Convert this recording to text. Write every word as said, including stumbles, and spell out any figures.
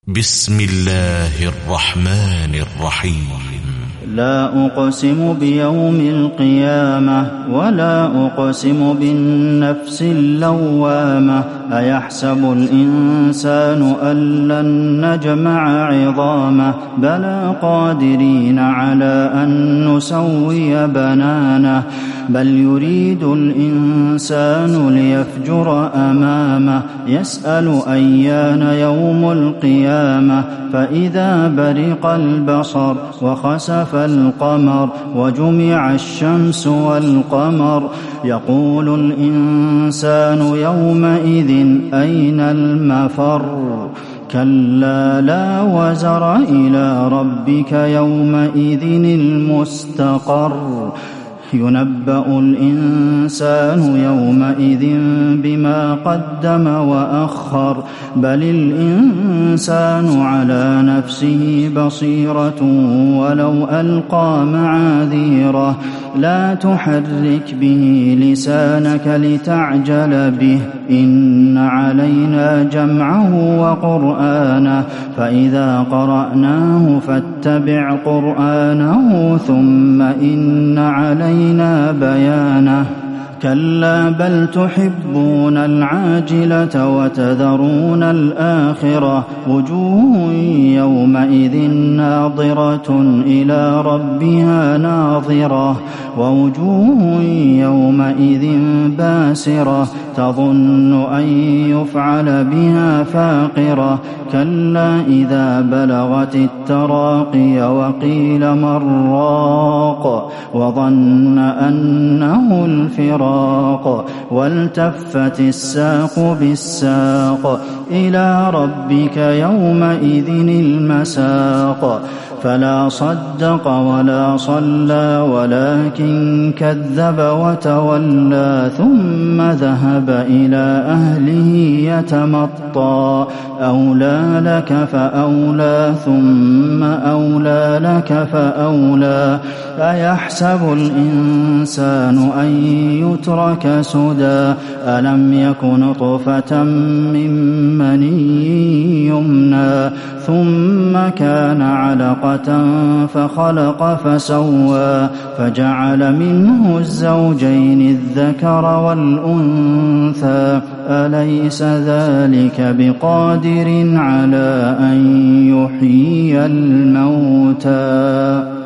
بسم الله الرحمن الرحيم. لا أقسم بيوم القيامة ولا أقسم بالنفس اللوامة أيحسب الإنسان أن لن نجمع عظامه بلى قادرين على أن نسوي بنانه بل يريد الإنسان ليفجر أمامه يسأل أيان يوم القيامة فإذا برق البصر وخسف القمر وجمع الشمس والقمر يقول الإنسان يومئذ أين المفر كلا لا وزر إلى ربك يومئذ المستقر ينبأ الإنسان يومئذ بما قدم وأخر بل الإنسان على نفسه بصيرة ولو ألقى معاذيره لا تحرك به لسانك لتعجل به إن علينا جمعه وقرآنه فإذا قرأناه فاتبع قرآنه ثم إن علينا بيانه كلا بل تحبون العاجلة وتذرون الآخرة وجوه يومئذ ناظرة إلى ربها ناظرة ووجوه يومئذ باسرة تظن أن يفعل بها فاقرة كلا إذا بلغت التراقي وقيل من راق وظن أنه الفراق والتفت الساق بالساق إلى ربك يومئذ المساق فلا صدق ولا صلى ولكن كذب وتولى ثم ذهب إلى أهله يتمطى أولى لك فأولى ثم أولى لك فأولى أيحسب الإنسان أن يترك سدى ألم يك نطفة من مني يمنى ثم كان علقة فخلق فسوى فجعل منه الزوجين الذكر والأنثى أليس ذلك بقادر على أن يحيي الموتى